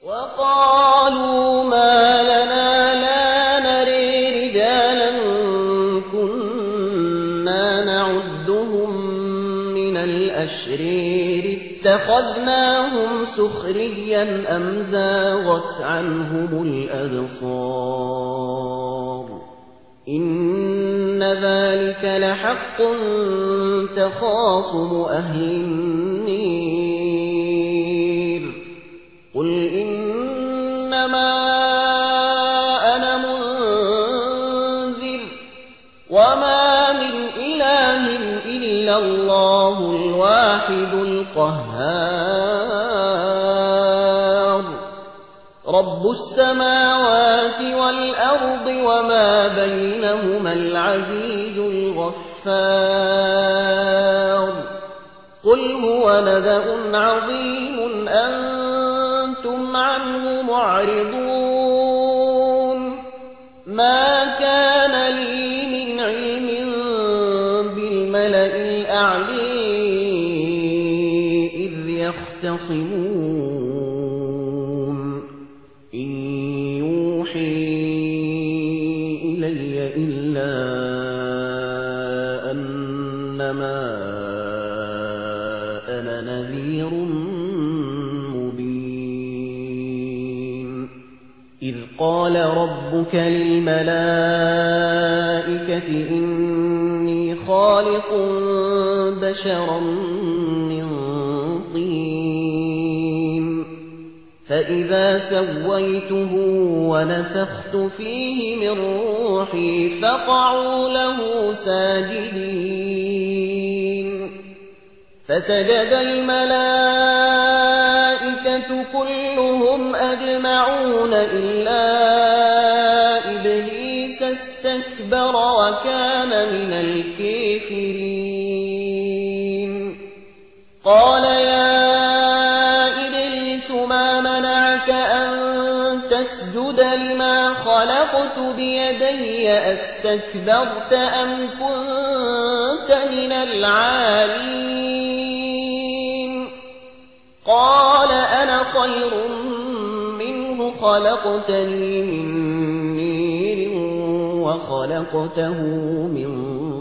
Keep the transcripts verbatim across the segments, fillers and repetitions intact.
وقالوا ما لنا لا نري رجالا كنا نعدهم من الأشرير اتخذناهم سخريا أم زاغت عنهم الأبصار إن ذلك لحق تخاصم أهل النير قل إنما أنا منذر وما من إله إلا الله الواحد القهار رب السماوات والأرض وما بينهما العزيز الغفار قل هو نبأ عظيم أنتم عنه معرضون ما كان لي من علم بالملأ الأعلى إذ يختصمون إن يوحي إلي إلا أنما أنا نذير مبين إذ قال ربك للملائكة إني خالق بشرا من طين فإذا سويته ونفخت فيه من روحي فقعوا له ساجدين فسجد الملائكة كلهم أجمعون إلا إبليس استكبر وكان من الكافرين قال يا إبليس ما منعك أن تسجد لما خلقت بيدي أستكبرت أم كنت من العالين قال أنا خير منه خلقتني من نير وخلقته من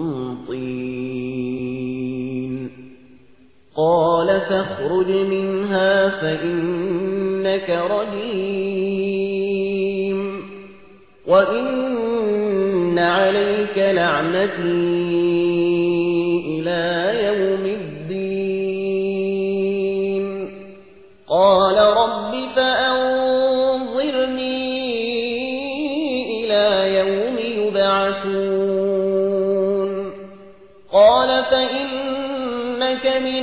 طين قال فاخرج منها فإنك رجيم وإن عليك لعنتي إلى يوم الدين قال رب فأنظرني إلى يوم يبعثون قال فإنك من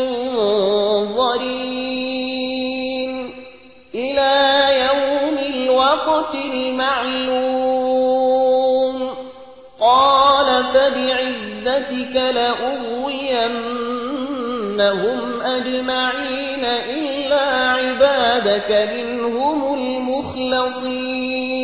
المنظرين إلى يوم الوقت المعلوم قال فبعزتك لأغوينهم أجمعين إلا عبادك منهم المخلصين